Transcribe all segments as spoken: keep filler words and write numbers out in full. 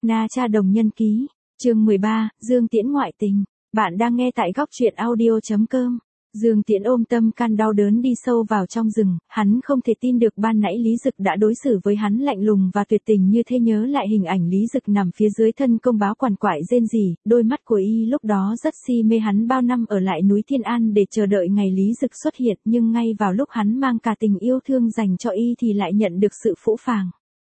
Na Cha Đồng Nhân Ký, chương mười ba, Dương Tiễn ngoại tình. Bạn đang nghe tại góc truyện audio chấm com. Dương Tiễn ôm tâm can đau đớn đi sâu vào trong rừng, hắn không thể tin được ban nãy Lý Dực đã đối xử với hắn lạnh lùng và tuyệt tình như thế. Nhớ lại hình ảnh Lý Dực nằm phía dưới thân công báo quằn quại rên rỉ, đôi mắt của y lúc đó rất si mê hắn bao năm ở lại núi Thiên An để chờ đợi ngày Lý Dực xuất hiện, nhưng ngay vào lúc hắn mang cả tình yêu thương dành cho y thì lại nhận được sự phũ phàng.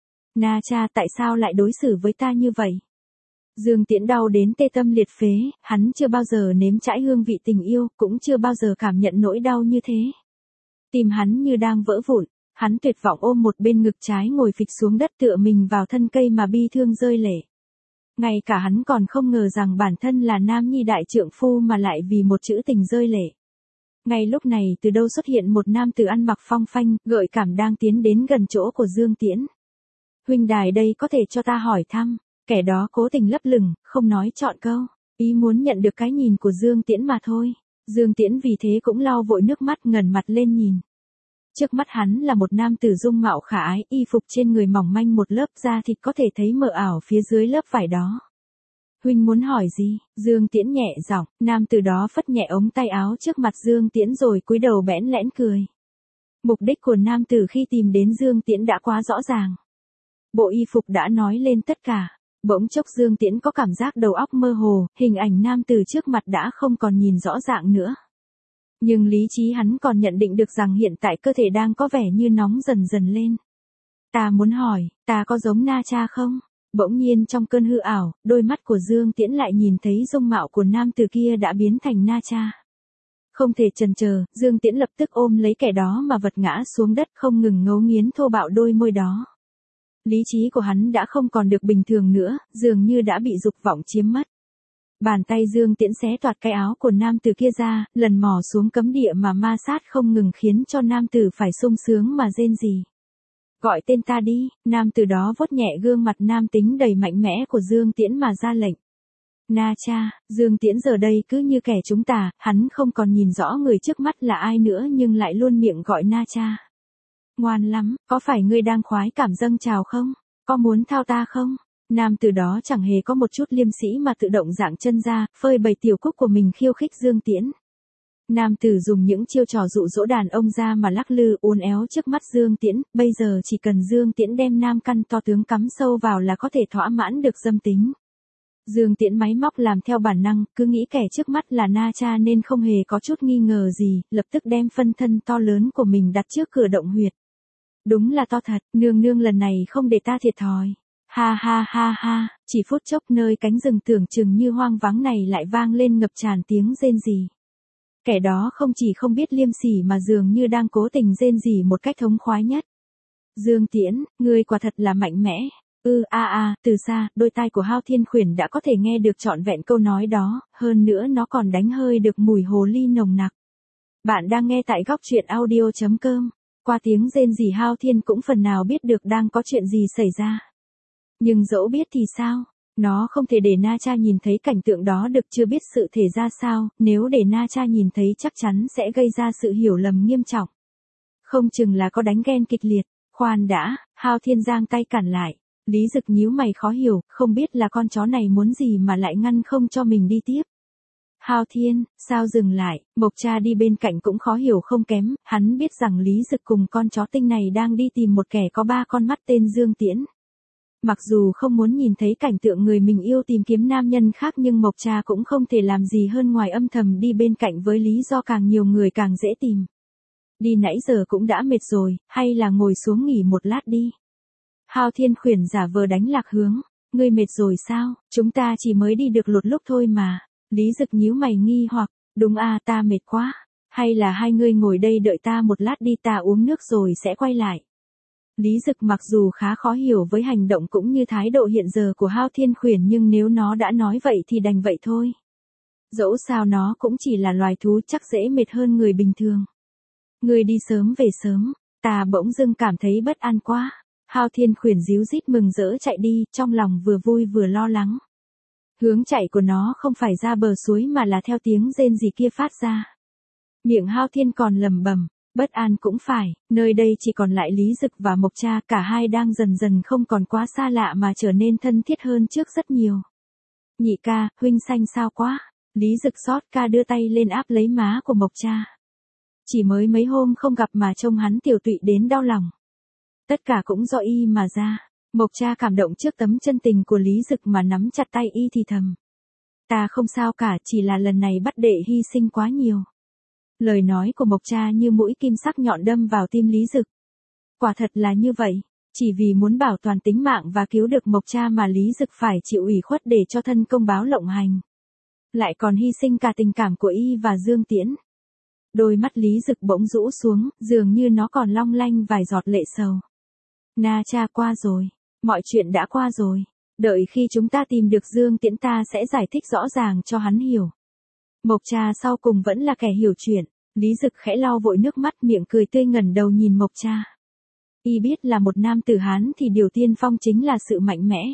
Na Cha, tại sao lại đối xử với ta như vậy? Dương Tiễn đau đến tê tâm liệt phế, hắn chưa bao giờ nếm trải hương vị tình yêu, cũng chưa bao giờ cảm nhận nỗi đau như thế. Tim hắn như đang vỡ vụn, hắn tuyệt vọng ôm một bên ngực trái ngồi phịch xuống đất tựa mình vào thân cây mà bi thương rơi lệ. Ngay cả hắn còn không ngờ rằng bản thân là nam nhi đại trượng phu mà lại vì một chữ tình rơi lệ. Ngay lúc này từ đâu xuất hiện một nam tử ăn mặc phong phanh, gợi cảm đang tiến đến gần chỗ của Dương Tiễn. Huynh đài đây có thể cho ta hỏi thăm? Kẻ đó cố tình lấp lửng, không nói trọn câu, ý muốn nhận được cái nhìn của Dương Tiễn mà thôi. Dương Tiễn vì thế cũng lau vội nước mắt ngẩng mặt lên nhìn. Trước mắt hắn là một nam tử dung mạo khả ái, y phục trên người mỏng manh một lớp da thịt có thể thấy mờ ảo phía dưới lớp vải đó. Huynh muốn hỏi gì? Dương Tiễn nhẹ giọng, nam tử đó phất nhẹ ống tay áo trước mặt Dương Tiễn rồi cúi đầu bẽn lẽn cười. Mục đích của nam tử khi tìm đến Dương Tiễn đã quá rõ ràng. Bộ y phục đã nói lên tất cả. Bỗng chốc Dương Tiễn có cảm giác đầu óc mơ hồ, hình ảnh nam tử trước mặt đã không còn nhìn rõ ràng nữa. Nhưng lý trí hắn còn nhận định được rằng hiện tại cơ thể đang có vẻ như nóng dần dần lên. Ta muốn hỏi, ta có giống Na Cha không? Bỗng nhiên trong cơn hư ảo, đôi mắt của Dương Tiễn lại nhìn thấy dung mạo của nam tử kia đã biến thành Na Cha. Không thể chần chờ, Dương Tiễn lập tức ôm lấy kẻ đó mà vật ngã xuống đất, không ngừng ngấu nghiến thô bạo đôi môi đó. Lý trí của hắn đã không còn được bình thường nữa, dường như đã bị dục vọng chiếm mất. Bàn tay Dương Tiễn xé toạc cái áo của nam tử kia ra, lần mò xuống cấm địa mà ma sát không ngừng khiến cho nam tử phải sung sướng mà rên rỉ. Gọi tên ta đi, nam tử đó vuốt nhẹ gương mặt nam tính đầy mạnh mẽ của Dương Tiễn mà ra lệnh. Na Cha, Dương Tiễn giờ đây cứ như kẻ trúng tà, hắn không còn nhìn rõ người trước mắt là ai nữa nhưng lại luôn miệng gọi Na Cha. Ngoan lắm, có phải ngươi đang khoái cảm dâng trào không? Có muốn thao ta không? Nam tử đó chẳng hề có một chút liêm sĩ mà tự động dạng chân ra, phơi bày tiểu cúc của mình khiêu khích Dương Tiễn. Nam tử dùng những chiêu trò dụ dỗ đàn ông ra mà lắc lư uốn éo trước mắt Dương Tiễn, bây giờ chỉ cần Dương Tiễn đem nam căn to tướng cắm sâu vào là có thể thỏa mãn được dâm tính. Dương Tiễn máy móc làm theo bản năng, cứ nghĩ kẻ trước mắt là Na Cha nên không hề có chút nghi ngờ gì, lập tức đem phân thân to lớn của mình đặt trước cửa động huyệt. Đúng là to thật, nương nương lần này không để ta thiệt thòi. Ha ha ha ha, chỉ phút chốc nơi cánh rừng tưởng chừng như hoang vắng này lại vang lên ngập tràn tiếng rên rỉ. Kẻ đó không chỉ không biết liêm sỉ mà dường như đang cố tình rên rỉ một cách thống khoái nhất. Dương Tiễn, ngươi quả thật là mạnh mẽ. Ừ a a, à, từ xa, đôi tai của Hao Thiên Khuyển đã có thể nghe được trọn vẹn câu nói đó, hơn nữa nó còn đánh hơi được mùi hồ ly nồng nặc. Bạn đang nghe tại góc truyện audio chấm com. Qua tiếng rên rỉ Hao Thiên cũng phần nào biết được đang có chuyện gì xảy ra. Nhưng dẫu biết thì sao? Nó không thể để Na Cha nhìn thấy cảnh tượng đó được, chưa biết sự thể ra sao, nếu để Na Cha nhìn thấy chắc chắn sẽ gây ra sự hiểu lầm nghiêm trọng. Không chừng là có đánh ghen kịch liệt. Khoan đã, Hao Thiên giang tay cản lại. Lý Dực nhíu mày khó hiểu, không biết là con chó này muốn gì mà lại ngăn không cho mình đi tiếp. Hao Thiên, sao dừng lại? Mộc Cha đi bên cạnh cũng khó hiểu không kém, hắn biết rằng Lý Dực cùng con chó tinh này đang đi tìm một kẻ có ba con mắt tên Dương Tiễn. Mặc dù không muốn nhìn thấy cảnh tượng người mình yêu tìm kiếm nam nhân khác nhưng Mộc Cha cũng không thể làm gì hơn ngoài âm thầm đi bên cạnh với lý do càng nhiều người càng dễ tìm. Đi nãy giờ cũng đã mệt rồi, hay là ngồi xuống nghỉ một lát đi. Hao Thiên Khuyển giả vờ đánh lạc hướng, ngươi mệt rồi sao, chúng ta chỉ mới đi được một lúc thôi mà. Lý Dực nhíu mày nghi hoặc, đúng à, ta mệt quá, hay là hai ngươi ngồi đây đợi ta một lát đi, ta uống nước rồi sẽ quay lại. Lý Dực mặc dù khá khó hiểu với hành động cũng như thái độ hiện giờ của Hao Thiên Khuyển nhưng nếu nó đã nói vậy thì đành vậy thôi. Dẫu sao nó cũng chỉ là loài thú chắc dễ mệt hơn người bình thường. Ngươi đi sớm về sớm, ta bỗng dưng cảm thấy bất an quá. Hao Thiên Khuyển ríu rít mừng rỡ chạy đi, trong lòng vừa vui vừa lo lắng. Hướng chạy của nó không phải ra bờ suối mà là theo tiếng rên rỉ kia phát ra. Miệng Hao Thiên còn lẩm bẩm, Bất an cũng phải, nơi đây chỉ còn lại Lý Dực và Mộc Cha, cả hai đang dần dần không còn quá xa lạ mà trở nên thân thiết hơn trước rất nhiều. Nhị ca, huynh xanh sao quá. Lý Dực xót ca đưa tay lên áp lấy má của Mộc Cha. Chỉ mới mấy hôm không gặp mà trông hắn tiểu tụy đến đau lòng. Tất cả cũng do y mà ra. Mộc Cha cảm động trước tấm chân tình của Lý Dực mà nắm chặt tay y thì thầm. Ta không sao cả, chỉ là lần này bắt đệ hy sinh quá nhiều. Lời nói của Mộc Cha như mũi kim sắc nhọn đâm vào tim Lý Dực. Quả thật là như vậy, chỉ vì muốn bảo toàn tính mạng và cứu được Mộc Cha mà Lý Dực phải chịu ủy khuất để cho thân công báo lộng hành. Lại còn hy sinh cả tình cảm của y và Dương Tiễn. Đôi mắt Lý Dực bỗng rũ xuống, dường như nó còn long lanh vài giọt lệ sầu. Na Cha, qua rồi, mọi chuyện đã qua rồi. Đợi khi chúng ta tìm được Dương Tiễn ta sẽ giải thích rõ ràng cho hắn hiểu. Mộc Cha sau cùng vẫn là kẻ hiểu chuyện. Lý Dực khẽ lau vội nước mắt, miệng cười tươi, ngẩng đầu nhìn Mộc Cha. Y biết là một nam tử Hán thì điều tiên phong chính là sự mạnh mẽ.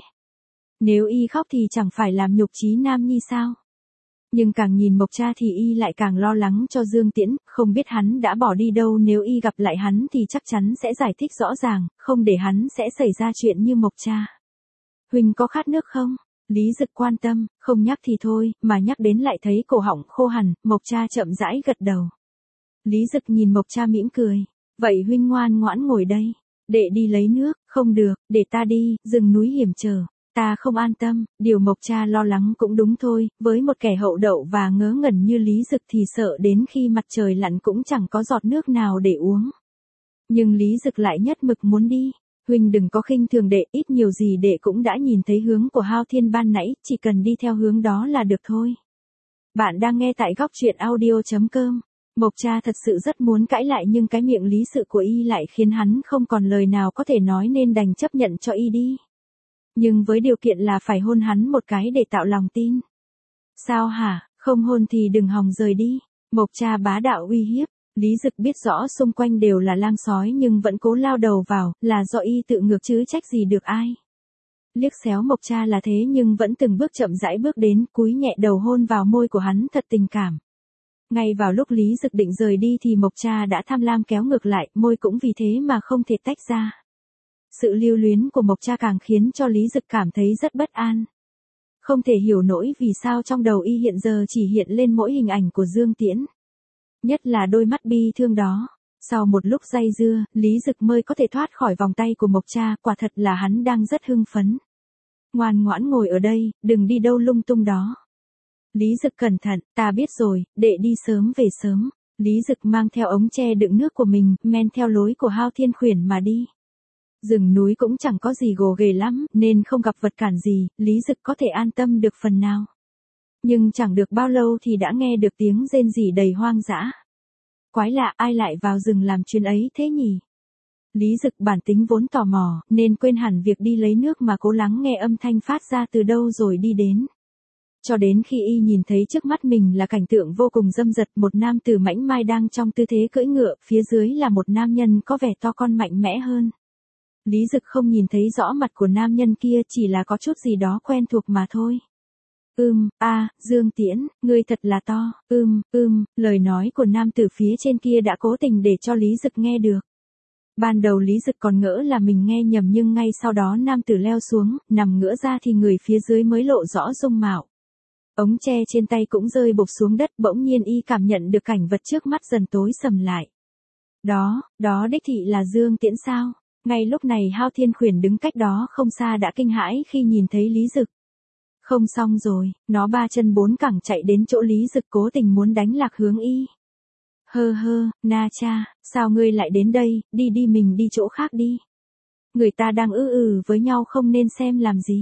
Nếu y khóc thì chẳng phải làm nhục chí nam nhi sao? Nhưng càng nhìn Mộc Cha thì y lại càng lo lắng cho Dương Tiễn, không biết hắn đã bỏ đi đâu, nếu y gặp lại hắn thì chắc chắn sẽ giải thích rõ ràng, không để hắn sẽ xảy ra chuyện như Mộc Cha. Huynh có khát nước không? Lý Dực quan tâm, không nhắc thì thôi, mà nhắc đến lại thấy cổ họng khô hẳn. Mộc Cha chậm rãi gật đầu. Lý Dực nhìn Mộc Cha mỉm cười. Vậy huynh ngoan ngoãn ngồi đây. Đệ đi lấy nước. Không được, để ta đi, rừng núi hiểm trở. Ta không an tâm. Điều Mộc Cha lo lắng cũng đúng thôi, với một kẻ hậu đậu và ngớ ngẩn như Lý Dực thì sợ đến khi mặt trời lặn cũng chẳng có giọt nước nào để uống. Nhưng Lý Dực lại nhất mực muốn đi. Huynh đừng có khinh thường đệ, ít nhiều gì đệ cũng đã nhìn thấy hướng của Hao Thiên ban nãy, chỉ cần đi theo hướng đó là được thôi. Bạn đang nghe tại góc truyện audio chấm com. Mộc Cha thật sự rất muốn cãi lại nhưng cái miệng lý sự của y lại khiến hắn không còn lời nào có thể nói nên đành chấp nhận cho y đi. Nhưng với điều kiện là phải hôn hắn một cái để tạo lòng tin. Sao hả, không hôn thì đừng hòng rời đi. Mộc Cha bá đạo uy hiếp. Lý Dực biết rõ xung quanh đều là lang sói nhưng vẫn cố lao đầu vào, là do y tự ngược chứ trách gì được ai. Liếc xéo Mộc Cha là thế nhưng vẫn từng bước chậm rãi bước đến, cúi nhẹ đầu hôn vào môi của hắn thật tình cảm. Ngay vào lúc Lý Dực định rời đi thì Mộc Cha đã tham lam kéo ngược lại, môi cũng vì thế mà không thể tách ra. Sự lưu luyến của Mộc Cha càng khiến cho Lý Dực cảm thấy rất bất an. Không thể hiểu nổi vì sao trong đầu y hiện giờ chỉ hiện lên mỗi hình ảnh của Dương Tiễn. Nhất là đôi mắt bi thương đó. Sau một lúc day dưa, Lý Dực mới có thể thoát khỏi vòng tay của Mộc Cha, quả thật là hắn đang rất hưng phấn. Ngoan ngoãn ngồi ở đây, đừng đi đâu lung tung đó. Lý Dực cẩn thận, ta biết rồi, đệ đi sớm về sớm. Lý Dực mang theo ống tre đựng nước của mình, men theo lối của Hao Thiên Khuyển mà đi. Rừng núi cũng chẳng có gì gồ ghề lắm, nên không gặp vật cản gì, Lý Dực có thể an tâm được phần nào. Nhưng chẳng được bao lâu thì đã nghe được tiếng rên rỉ đầy hoang dã. Quái lạ, ai lại vào rừng làm chuyện ấy thế nhỉ? Lý Dực bản tính vốn tò mò, nên quên hẳn việc đi lấy nước mà cố lắng nghe âm thanh phát ra từ đâu rồi đi đến. Cho đến khi y nhìn thấy trước mắt mình là cảnh tượng vô cùng dâm dật, một nam tử mãnh mai đang trong tư thế cưỡi ngựa, phía dưới là một nam nhân có vẻ to con mạnh mẽ hơn. Lý Dực không nhìn thấy rõ mặt của nam nhân kia, chỉ là có chút gì đó quen thuộc mà thôi. Ưm, a, à, Dương Tiễn, ngươi thật là to, ưm, ưm, lời nói của nam tử phía trên kia đã cố tình để cho Lý Dực nghe được. Ban đầu Lý Dực còn ngỡ là mình nghe nhầm nhưng ngay sau đó nam tử leo xuống, nằm ngửa ra thì người phía dưới mới lộ rõ dung mạo. Ống tre trên tay cũng rơi bộp xuống đất, bỗng nhiên y cảm nhận được cảnh vật trước mắt dần tối sầm lại. Đó, đó đích thị là Dương Tiễn sao? Ngay lúc này Hao Thiên Khuyển đứng cách đó không xa đã kinh hãi khi nhìn thấy Lý Dực. Không xong rồi, nó ba chân bốn cẳng chạy đến chỗ Lý Dực cố tình muốn đánh lạc hướng y. Hơ hơ, Na Cha, sao ngươi lại đến đây, đi đi mình đi chỗ khác đi. Người ta đang ư ừ với nhau không nên xem làm gì.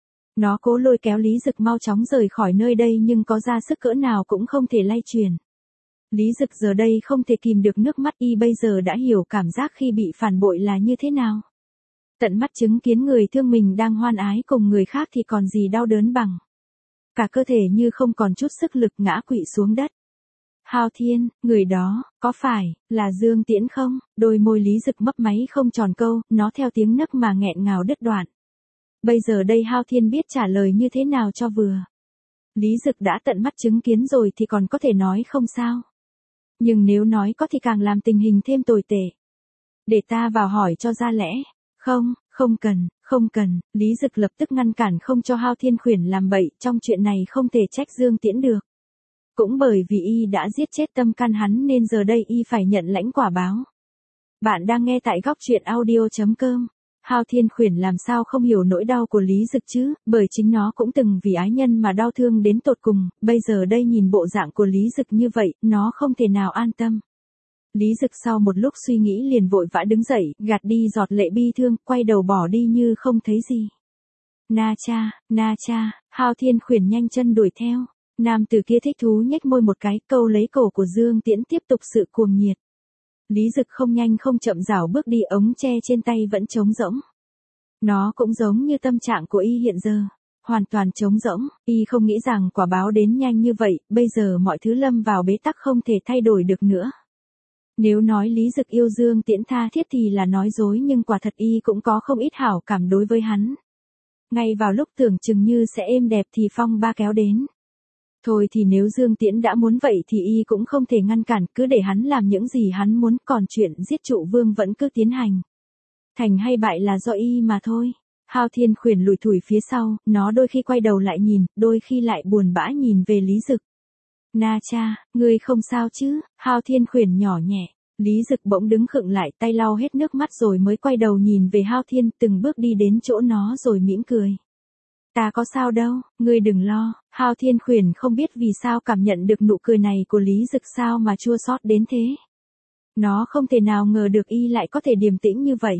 Nó cố lôi kéo Lý Dực mau chóng rời khỏi nơi đây nhưng có ra sức cỡ nào cũng không thể lay truyền. Lý Dực giờ đây không thể kìm được nước mắt, y bây giờ đã hiểu cảm giác khi bị phản bội là như thế nào. Tận mắt chứng kiến người thương mình đang hoan ái cùng người khác thì còn gì đau đớn bằng. Cả cơ thể như không còn chút sức lực ngã quỵ xuống đất. Hao Thiên, người đó, có phải là Dương Tiễn không? Đôi môi Lý Dực mấp máy không tròn câu, nó theo tiếng nấc mà nghẹn ngào đứt đoạn. Bây giờ đây Hao Thiên biết trả lời như thế nào cho vừa. Lý Dực đã tận mắt chứng kiến rồi thì còn có thể nói không sao. Nhưng nếu nói có thì càng làm tình hình thêm tồi tệ. Để ta vào hỏi cho ra lẽ. Không, không cần, không cần, Lý Dực lập tức ngăn cản không cho Hao Thiên Khuyển làm bậy, trong chuyện này không thể trách Dương Tiễn được. Cũng bởi vì y đã giết chết tâm can hắn nên giờ đây y phải nhận lãnh quả báo. Bạn đang nghe tại góc truyện audio.com. Hao Thiên Khuyển làm sao không hiểu nỗi đau của Lý Dực chứ, bởi chính nó cũng từng vì ái nhân mà đau thương đến tột cùng, bây giờ đây nhìn bộ dạng của Lý Dực như vậy, nó không thể nào an tâm. Lý Dực sau một lúc suy nghĩ liền vội vã đứng dậy, gạt đi giọt lệ bi thương, quay đầu bỏ đi như không thấy gì. Na cha, na cha, Hao Thiên Khuyển nhanh chân đuổi theo. Nam tử kia thích thú nhếch môi một cái, câu lấy cổ của Dương Tiễn tiếp tục sự cuồng nhiệt. Lý Dực không nhanh không chậm rảo bước đi, ống tre trên tay vẫn trống rỗng. Nó cũng giống như tâm trạng của y hiện giờ, hoàn toàn trống rỗng, y không nghĩ rằng quả báo đến nhanh như vậy, bây giờ mọi thứ lâm vào bế tắc không thể thay đổi được nữa. Nếu nói Lý Dực yêu Dương Tiễn tha thiết thì là nói dối, nhưng quả thật y cũng có không ít hảo cảm đối với hắn. Ngay vào lúc tưởng chừng như sẽ êm đẹp thì phong ba kéo đến. Thôi thì nếu Dương Tiễn đã muốn vậy thì y cũng không thể ngăn cản, cứ để hắn làm những gì hắn muốn, còn chuyện giết trụ vương vẫn cứ tiến hành. Thành hay bại là do y mà thôi. Hao Thiên Khuyển lủi thủi phía sau, nó đôi khi quay đầu lại nhìn, đôi khi lại buồn bã nhìn về Lý Dực. Na cha, ngươi không sao chứ? Hao Thiên Khuyển nhỏ nhẹ. Lý Dực bỗng đứng khựng lại, tay lau hết nước mắt rồi mới quay đầu nhìn về Hao Thiên, từng bước đi đến chỗ nó rồi mỉm cười. Ta có sao đâu, ngươi đừng lo. Hao Thiên Khuyển không biết vì sao cảm nhận được nụ cười này của Lý Dực sao mà chua xót đến thế. Nó không thể nào ngờ được y lại có thể điềm tĩnh như vậy.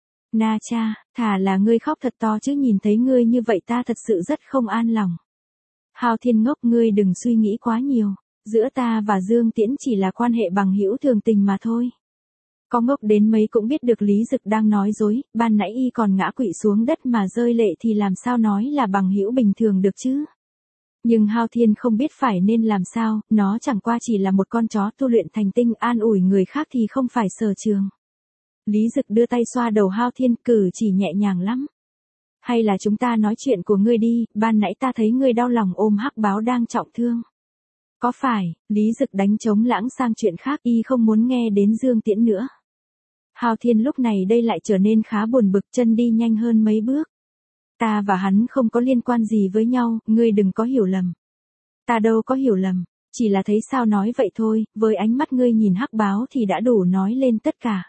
Na cha, thà là ngươi khóc thật to chứ, nhìn thấy ngươi như vậy ta thật sự rất không an lòng. Hao Thiên ngốc, ngươi đừng suy nghĩ quá nhiều, giữa ta và Dương Tiễn chỉ là quan hệ bằng hữu thường tình mà thôi. Có ngốc đến mấy cũng biết được Lý Dực đang nói dối, ban nãy y còn ngã quỵ xuống đất mà rơi lệ thì làm sao nói là bằng hữu bình thường được chứ. Nhưng Hao Thiên không biết phải nên làm sao, nó chẳng qua chỉ là một con chó tu luyện thành tinh, an ủi người khác thì không phải sở trường. Lý Dực đưa tay xoa đầu Hao Thiên, cử chỉ nhẹ nhàng lắm. Hay là chúng ta nói chuyện của ngươi đi, ban nãy ta thấy ngươi đau lòng ôm hắc báo đang trọng thương. Có phải? Lý Dực đánh trống lãng sang chuyện khác, y không muốn nghe đến Dương Tiễn nữa. Hao Thiên lúc này đây lại trở nên khá buồn bực, chân đi nhanh hơn mấy bước. Ta và hắn không có liên quan gì với nhau, ngươi đừng có hiểu lầm. Ta đâu có hiểu lầm, chỉ là thấy sao nói vậy thôi, với ánh mắt ngươi nhìn hắc báo thì đã đủ nói lên tất cả.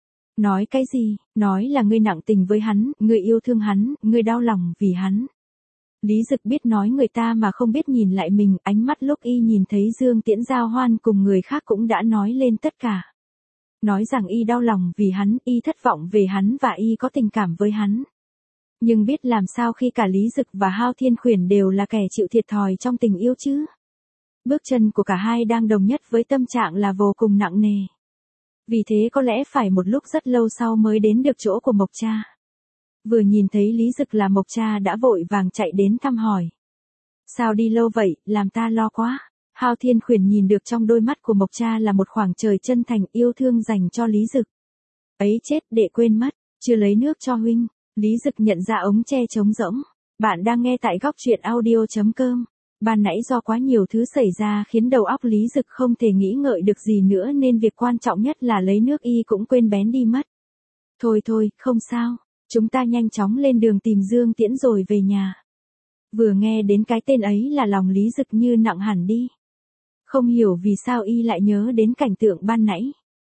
Nói cái gì? Nói là ngươi nặng tình với hắn, ngươi yêu thương hắn, ngươi đau lòng vì hắn. Lý Dực biết nói người ta mà không biết nhìn lại mình, ánh mắt lúc y nhìn thấy Dương Tiễn giao hoan cùng người khác cũng đã nói lên tất cả. Nói rằng y đau lòng vì hắn, y thất vọng về hắn và y có tình cảm với hắn. Nhưng biết làm sao khi cả Lý Dực và Hao Thiên Khuyển đều là kẻ chịu thiệt thòi trong tình yêu chứ? Bước chân của cả hai đang đồng nhất với tâm trạng là vô cùng nặng nề. Vì thế có lẽ phải một lúc rất lâu sau mới đến được chỗ của Mộc Cha. Vừa nhìn thấy Lý Dực là Mộc Cha đã vội vàng chạy đến thăm hỏi. Sao đi lâu vậy, làm ta lo quá. Hao Thiên Khuyển nhìn được trong đôi mắt của Mộc Cha là một khoảng trời chân thành yêu thương dành cho Lý Dực. Ấy chết, đệ quên mất, chưa lấy nước cho huynh. Lý Dực nhận ra ống tre trống rỗng. Bạn đang nghe tại góc truyện audio.com. Ban nãy do quá nhiều thứ xảy ra khiến đầu óc Lý Dực không thể nghĩ ngợi được gì nữa nên việc quan trọng nhất là lấy nước y cũng quên bén đi mất. Thôi thôi, không sao, chúng ta nhanh chóng lên đường tìm Dương Tiễn rồi về nhà. Vừa nghe đến cái tên ấy là lòng Lý Dực như nặng hẳn đi. Không hiểu vì sao y lại nhớ đến cảnh tượng ban nãy.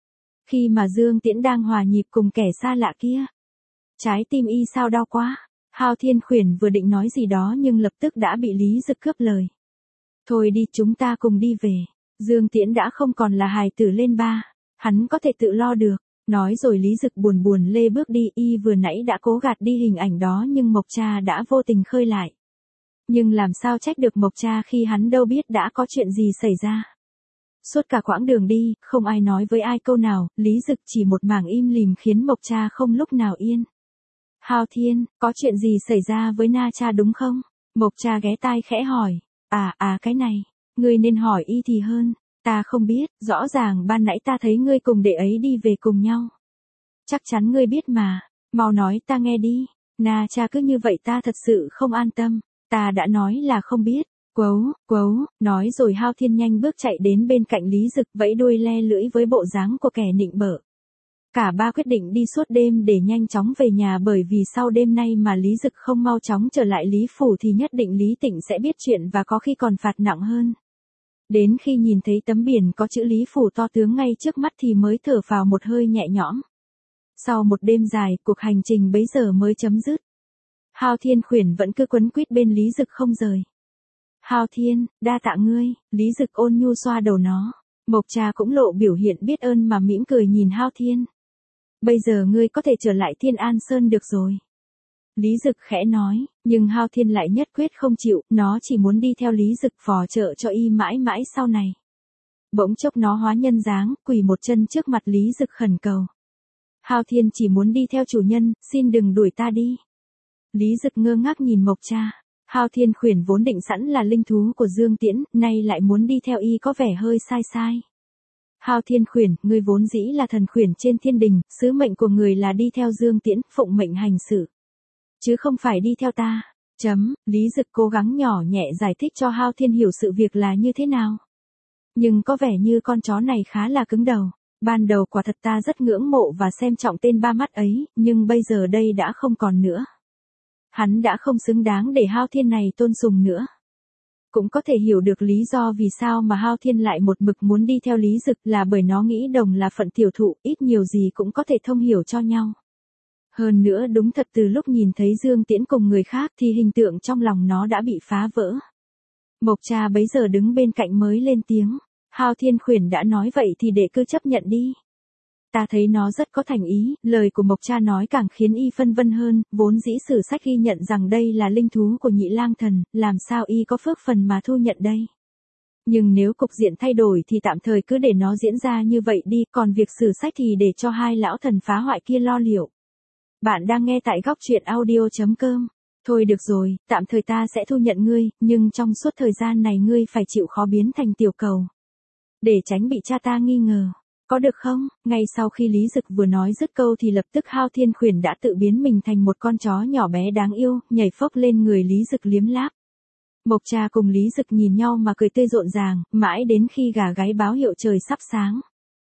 Khi mà Dương Tiễn đang hòa nhịp cùng kẻ xa lạ kia. Trái tim y sao đau quá. Hao Thiên Khuyển vừa định nói gì đó nhưng lập tức đã bị Lý Dực cướp lời. Thôi đi, chúng ta cùng đi về. Dương Tiễn đã không còn là hài tử lên ba. Hắn có thể tự lo được. Nói rồi Lý Dực buồn buồn lê bước đi, y vừa nãy đã cố gạt đi hình ảnh đó nhưng Mộc Cha đã vô tình khơi lại. Nhưng làm sao trách được Mộc Cha khi hắn đâu biết đã có chuyện gì xảy ra. Suốt cả quãng đường đi, không ai nói với ai câu nào, Lý Dực chỉ một mảng im lìm khiến Mộc Cha không lúc nào yên. Hao Thiên, có chuyện gì xảy ra với Na Cha đúng không? Mộc Cha ghé tai khẽ hỏi. À à cái này, ngươi nên hỏi y thì hơn, ta không biết, rõ ràng ban nãy ta thấy ngươi cùng đệ ấy đi về cùng nhau. Chắc chắn ngươi biết mà, mau nói ta nghe đi. Na Cha cứ như vậy ta thật sự không an tâm, ta đã nói là không biết. Quấu, quấu, nói rồi Hao Thiên nhanh bước chạy đến bên cạnh Lý Dực vẫy đuôi le lưỡi với bộ dáng của kẻ nịnh bợ. Cả ba quyết định đi suốt đêm để nhanh chóng về nhà bởi vì sau đêm nay mà Lý Dực không mau chóng trở lại Lý Phủ thì nhất định Lý Tịnh sẽ biết chuyện và có khi còn phạt nặng hơn. Đến khi nhìn thấy tấm biển có chữ Lý Phủ to tướng ngay trước mắt thì mới thở phào một hơi nhẹ nhõm. Sau một đêm dài, cuộc hành trình bấy giờ mới chấm dứt. Hao Thiên Khuyển vẫn cứ quấn quýt bên Lý Dực không rời. Hao Thiên, đa tạ ngươi, Lý Dực ôn nhu xoa đầu nó. Mộc Trà cũng lộ biểu hiện biết ơn mà mỉm cười nhìn Hao Thiên. Bây giờ ngươi có thể trở lại Thiên An Sơn được rồi. Lý Dực khẽ nói, nhưng Hao Thiên lại nhất quyết không chịu, nó chỉ muốn đi theo Lý Dực phò trợ cho y mãi mãi sau này. Bỗng chốc nó hóa nhân dáng, quỳ một chân trước mặt Lý Dực khẩn cầu. Hao Thiên chỉ muốn đi theo chủ nhân, xin đừng đuổi ta đi. Lý Dực ngơ ngác nhìn Mộc Trà. Hao Thiên Khuyển vốn định sẵn là linh thú của Dương Tiễn, nay lại muốn đi theo y có vẻ hơi sai sai. Hao Thiên Khuyển, ngươi vốn dĩ là thần khuyển trên thiên đình, sứ mệnh của người là đi theo Dương Tiễn, phụng mệnh hành sự. Chứ không phải đi theo ta. Chấm, Lý Dực cố gắng nhỏ nhẹ giải thích cho Hao Thiên hiểu sự việc là như thế nào. Nhưng có vẻ như con chó này khá là cứng đầu. Ban đầu quả thật ta rất ngưỡng mộ và xem trọng tên ba mắt ấy, nhưng bây giờ đây đã không còn nữa. Hắn đã không xứng đáng để Hao Thiên này tôn sùng nữa. Cũng có thể hiểu được lý do vì sao mà Hao Thiên lại một mực muốn đi theo Lý Dực là bởi nó nghĩ đồng là phận tiểu thụ, ít nhiều gì cũng có thể thông hiểu cho nhau. Hơn nữa đúng thật từ lúc nhìn thấy Dương Tiễn cùng người khác thì hình tượng trong lòng nó đã bị phá vỡ. Mộc Trà bấy giờ đứng bên cạnh mới lên tiếng. Hao Thiên Khuyển đã nói vậy thì để cứ chấp nhận đi. Ta thấy nó rất có thành ý, lời của Mộc Trà nói càng khiến y phân vân hơn, vốn dĩ sử sách ghi nhận rằng đây là linh thú của Nhị Lang Thần, làm sao y có phước phần mà thu nhận đây. Nhưng nếu cục diện thay đổi thì tạm thời cứ để nó diễn ra như vậy đi, còn việc sử sách thì để cho hai lão thần phá hoại kia lo liệu. Bạn đang nghe tại góc truyện audio chấm com. Thôi được rồi, tạm thời ta sẽ thu nhận ngươi, nhưng trong suốt thời gian này ngươi phải chịu khó biến thành tiểu cầu. Để tránh bị cha ta nghi ngờ. Có được không? Ngay sau khi Lý Dực vừa nói dứt câu thì lập tức Hao Thiên Khuyển đã tự biến mình thành một con chó nhỏ bé đáng yêu, nhảy phốc lên người Lý Dực liếm láp. Mộc Trà cùng Lý Dực nhìn nhau mà cười tươi rộn ràng, mãi đến khi gà gáy báo hiệu trời sắp sáng.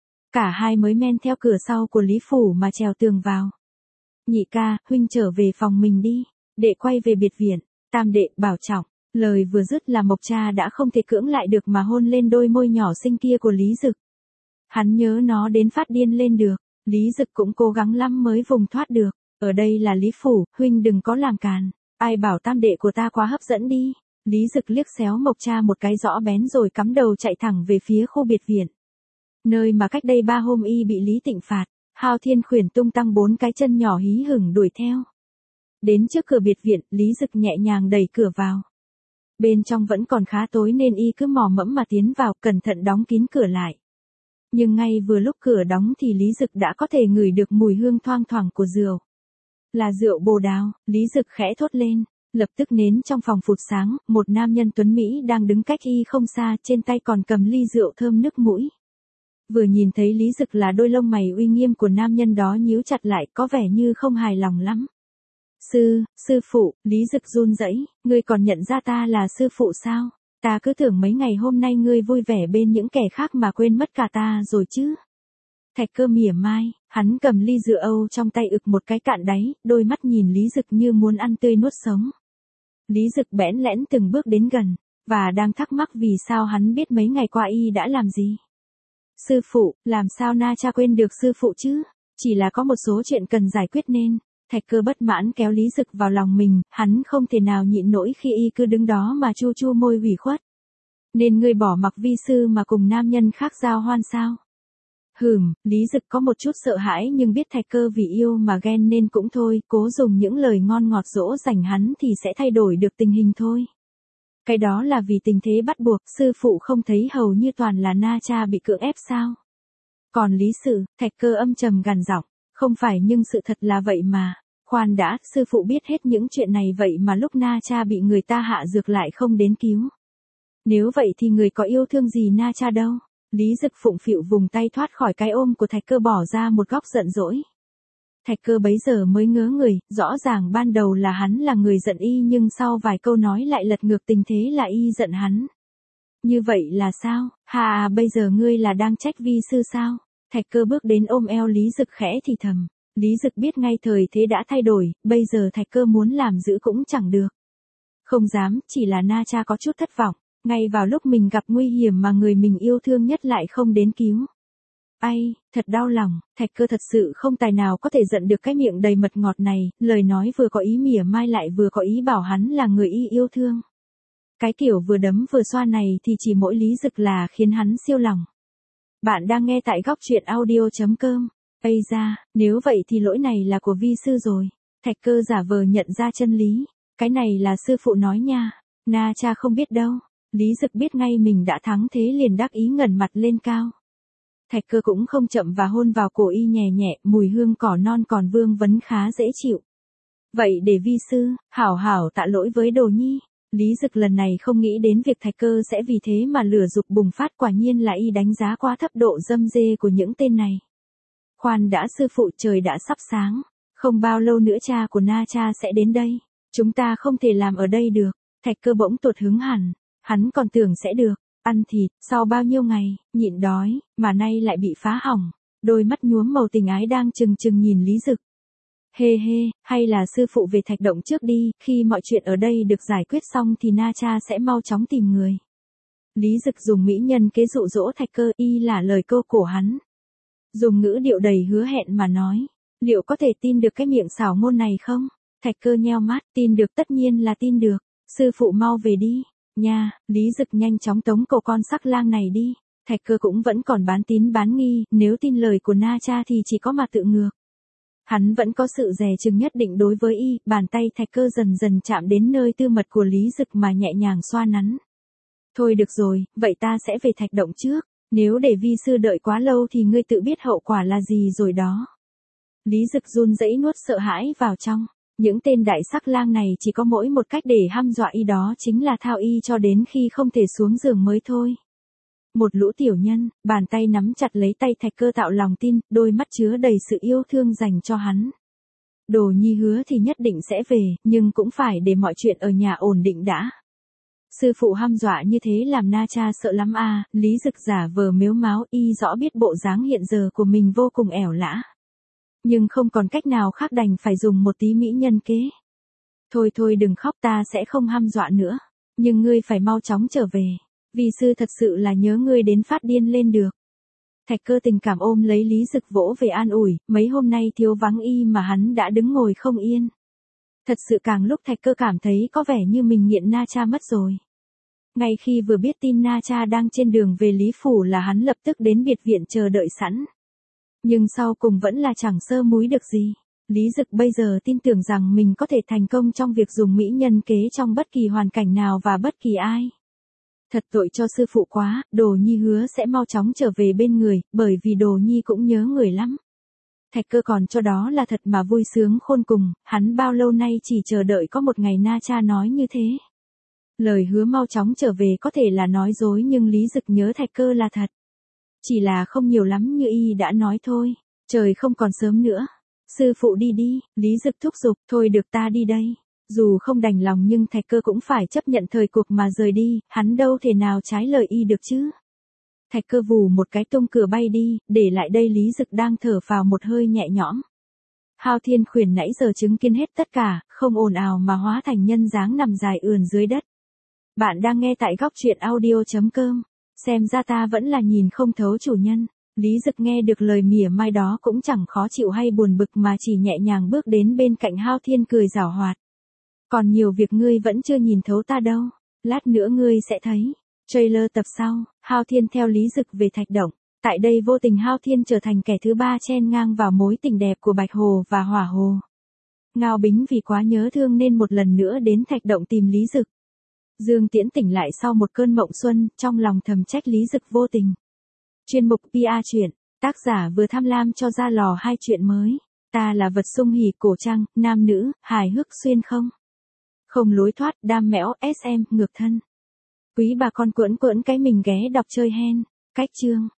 Cả hai mới men theo cửa sau của Lý Phủ mà trèo tường vào. Nhị ca, huynh trở về phòng mình đi, đệ quay về biệt viện, tam đệ, bảo trọng. Lời vừa dứt là Mộc Trà đã không thể cưỡng lại được mà hôn lên đôi môi nhỏ xinh kia của Lý Dực. Hắn nhớ nó đến phát điên lên được, Lý Dực cũng cố gắng lắm mới vùng thoát được. Ở đây là Lý Phủ, huynh đừng có làm càn. Ai bảo tam đệ của ta quá hấp dẫn đi. Lý Dực liếc xéo Mộc Trà một cái rõ bén rồi cắm đầu chạy thẳng về phía khu biệt viện. Nơi mà cách đây ba hôm y bị Lý Tịnh phạt, Hao Thiên Khuyển tung tăng bốn cái chân nhỏ hí hửng đuổi theo. Đến trước cửa biệt viện, Lý Dực nhẹ nhàng đẩy cửa vào. Bên trong vẫn còn khá tối nên y cứ mò mẫm mà tiến vào, cẩn thận đóng kín cửa lại. Nhưng ngay vừa lúc cửa đóng thì Lý Dực đã có thể ngửi được mùi hương thoang thoảng của rượu. Là rượu bồ đào, Lý Dực khẽ thốt lên. Lập tức nến trong phòng phụt sáng, một nam nhân tuấn Mỹ đang đứng cách y không xa, trên tay còn cầm ly rượu thơm nức mũi. Vừa nhìn thấy Lý Dực là đôi lông mày uy nghiêm của nam nhân đó nhíu chặt lại, có vẻ như không hài lòng lắm. Sư, sư phụ, Lý Dực run rẩy, ngươi còn nhận ra ta là sư phụ sao? Ta cứ tưởng mấy ngày hôm nay ngươi vui vẻ bên những kẻ khác mà quên mất cả ta rồi chứ. Thạch Cơ mỉa mai, hắn cầm ly rượu Âu trong tay ực một cái cạn đáy, đôi mắt nhìn Lý Dực như muốn ăn tươi nuốt sống. Lý Dực bẽn lẽn từng bước đến gần, và đang thắc mắc vì sao hắn biết mấy ngày qua y đã làm gì. Sư phụ, làm sao Na Cha quên được sư phụ chứ? Chỉ là có một số chuyện cần giải quyết nên. Thạch Cơ bất mãn kéo Lý Dực vào lòng mình, hắn không thể nào nhịn nổi khi y cứ đứng đó mà chu chu môi ủy khuất. Nên ngươi bỏ mặc vi sư mà cùng nam nhân khác giao hoan sao? Hừm, Lý Dực có một chút sợ hãi nhưng biết Thạch Cơ vì yêu mà ghen nên cũng thôi, cố dùng những lời ngon ngọt dỗ dành hắn thì sẽ thay đổi được tình hình thôi. Cái đó là vì tình thế bắt buộc, sư phụ không thấy hầu như toàn là Na Cha bị cưỡng ép sao? Còn lý sự, Thạch Cơ âm trầm gằn giọng, không phải nhưng sự thật là vậy mà. Khoan đã, sư phụ biết hết những chuyện này vậy mà lúc Na Cha bị người ta hạ dược lại không đến cứu. Nếu vậy thì người có yêu thương gì Na Cha đâu? Lý Dực phụng phịu vùng tay thoát khỏi cái ôm của Thạch Cơ bỏ ra một góc giận dỗi. Thạch Cơ bấy giờ mới ngớ người, rõ ràng ban đầu là hắn là người giận y nhưng sau vài câu nói lại lật ngược tình thế là y giận hắn. Như vậy là sao? Hà bây giờ ngươi là đang trách vi sư sao? Thạch Cơ bước đến ôm eo Lý Dực khẽ thì thầm. Lý Dực biết ngay thời thế đã thay đổi, bây giờ Thạch Cơ muốn làm giữ cũng chẳng được. Không dám, chỉ là Na Cha có chút thất vọng, ngay vào lúc mình gặp nguy hiểm mà người mình yêu thương nhất lại không đến cứu. Ai, thật đau lòng, Thạch Cơ thật sự không tài nào có thể giận được cái miệng đầy mật ngọt này, lời nói vừa có ý mỉa mai lại vừa có ý bảo hắn là người y yêu thương. Cái kiểu vừa đấm vừa xoa này thì chỉ mỗi Lý Dực là khiến hắn siêu lòng. Bạn đang nghe tại góc truyện audio chấm com. Ây da, nếu vậy thì lỗi này là của vi sư rồi. Thạch Cơ giả vờ nhận ra chân lý. Cái này là sư phụ nói nha. Na Cha không biết đâu. Lý Dực biết ngay mình đã thắng thế liền đắc ý ngẩng mặt lên cao. Thạch Cơ cũng không chậm và hôn vào cổ y nhẹ nhẹ, mùi hương cỏ non còn vương vấn khá dễ chịu. Vậy để vi sư, hảo hảo tạ lỗi với Đồ Nhi. Lý Dực lần này không nghĩ đến việc Thạch Cơ sẽ vì thế mà lửa dục bùng phát, quả nhiên là y đánh giá quá thấp độ dâm dê của những tên này. Khoan đã sư phụ, trời đã sắp sáng. Không bao lâu nữa cha của Na Cha sẽ đến đây. Chúng ta không thể làm ở đây được. Thạch Cơ bỗng tụt hứng hẳn. Hắn còn tưởng sẽ được. Ăn thịt, sau bao nhiêu ngày, nhịn đói, mà nay lại bị phá hỏng. Đôi mắt nhuốm màu tình ái đang trừng trừng nhìn Lý Dực. Hê hê, hay là sư phụ về thạch động trước đi, khi mọi chuyện ở đây được giải quyết xong thì Na Cha sẽ mau chóng tìm người. Lý Dực dùng mỹ nhân kế dụ dỗ Thạch Cơ, y là lời câu cổ hắn. Dùng ngữ điệu đầy hứa hẹn mà nói, liệu có thể tin được cái miệng xảo ngôn này không? Thạch Cơ nheo mắt, tin được, tất nhiên là tin được, sư phụ mau về đi. Nha, Lý Dực nhanh chóng tống cổ con sắc lang này đi. Thạch Cơ cũng vẫn còn bán tín bán nghi, nếu tin lời của Na Cha thì chỉ có mà tự ngược. Hắn vẫn có sự dè chừng nhất định đối với y, bàn tay Thạch Cơ dần dần chạm đến nơi tư mật của Lý Dực mà nhẹ nhàng xoa nắn. Thôi được rồi, vậy ta sẽ về thạch động trước, nếu để vi sư đợi quá lâu thì ngươi tự biết hậu quả là gì rồi đó. Lý Dực run rẩy nuốt sợ hãi vào trong. Những tên đại sắc lang này chỉ có mỗi một cách để hăm dọa y, đó chính là thao y cho đến khi không thể xuống giường mới thôi. Một lũ tiểu nhân, bàn tay nắm chặt lấy tay Thạch Cơ tạo lòng tin, đôi mắt chứa đầy sự yêu thương dành cho hắn. Đồ Nhi hứa thì nhất định sẽ về, nhưng cũng phải để mọi chuyện ở nhà ổn định đã. Sư phụ hăm dọa như thế làm Na Cha sợ lắm à, Lý Dực giả vờ mếu máo, y rõ biết bộ dáng hiện giờ của mình vô cùng ẻo lã. Nhưng không còn cách nào khác, đành phải dùng một tí mỹ nhân kế. Thôi thôi đừng khóc, ta sẽ không hăm dọa nữa. Nhưng ngươi phải mau chóng trở về. Vì sư thật sự là nhớ ngươi đến phát điên lên được. Thạch Cơ tình cảm ôm lấy Lý Dực vỗ về an ủi, mấy hôm nay thiếu vắng y mà hắn đã đứng ngồi không yên. Thật sự càng lúc Thạch Cơ cảm thấy có vẻ như mình nghiện Na Cha mất rồi. Ngay khi vừa biết tin Na Cha đang trên đường về Lý Phủ là hắn lập tức đến biệt viện chờ đợi sẵn. Nhưng sau cùng vẫn là chẳng sơ múi được gì. Lý Dực bây giờ tin tưởng rằng mình có thể thành công trong việc dùng mỹ nhân kế trong bất kỳ hoàn cảnh nào và bất kỳ ai. Thật tội cho sư phụ quá, Đồ Nhi hứa sẽ mau chóng trở về bên người, bởi vì Đồ Nhi cũng nhớ người lắm. Thạch Cơ còn cho đó là thật mà vui sướng khôn cùng, hắn bao lâu nay chỉ chờ đợi có một ngày Na Cha nói như thế. Lời hứa mau chóng trở về có thể là nói dối nhưng Lý Dực nhớ Thạch Cơ là thật. Chỉ là không nhiều lắm như y đã nói thôi, trời không còn sớm nữa. Sư phụ đi đi, Lý Dực thúc giục, thôi được ta đi đây. Dù không đành lòng nhưng Thạch Cơ cũng phải chấp nhận thời cuộc mà rời đi, hắn đâu thể nào trái lời y được chứ. Thạch Cơ vù một cái tung cửa bay đi, để lại đây Lý Dực đang thở phào một hơi nhẹ nhõm. Hao Thiên Khuyển nãy giờ chứng kiến hết tất cả, không ồn ào mà hóa thành nhân dáng nằm dài ườn dưới đất. Bạn đang nghe tại góc truyện audio chấm com. Xem ra ta vẫn là nhìn không thấu chủ nhân. Lý Dực nghe được lời mỉa mai đó cũng chẳng khó chịu hay buồn bực mà chỉ nhẹ nhàng bước đến bên cạnh Hao Thiên cười giảo hoạt. Còn nhiều việc ngươi vẫn chưa nhìn thấu ta đâu. Lát nữa ngươi sẽ thấy. Trailer tập sau, Hao Thiên theo Lý Dực về thạch động. Tại đây vô tình Hao Thiên trở thành kẻ thứ ba chen ngang vào mối tình đẹp của Bạch Hồ và Hỏa Hồ. Ngao Bính vì quá nhớ thương nên một lần nữa đến thạch động tìm Lý Dực. Dương Tiễn tỉnh lại sau một cơn mộng xuân, trong lòng thầm trách Lý Dực vô tình. Chuyên mục pê a truyện, tác giả vừa tham lam cho ra lò hai chuyện mới. Ta là vật sung hỉ cổ trang, nam nữ, hài hước xuyên không. Không lối thoát, đam mẽo, ét em, ngược thân. Quý bà con cuỡn cuỡn cái mình ghé đọc chơi hen. Cách chương.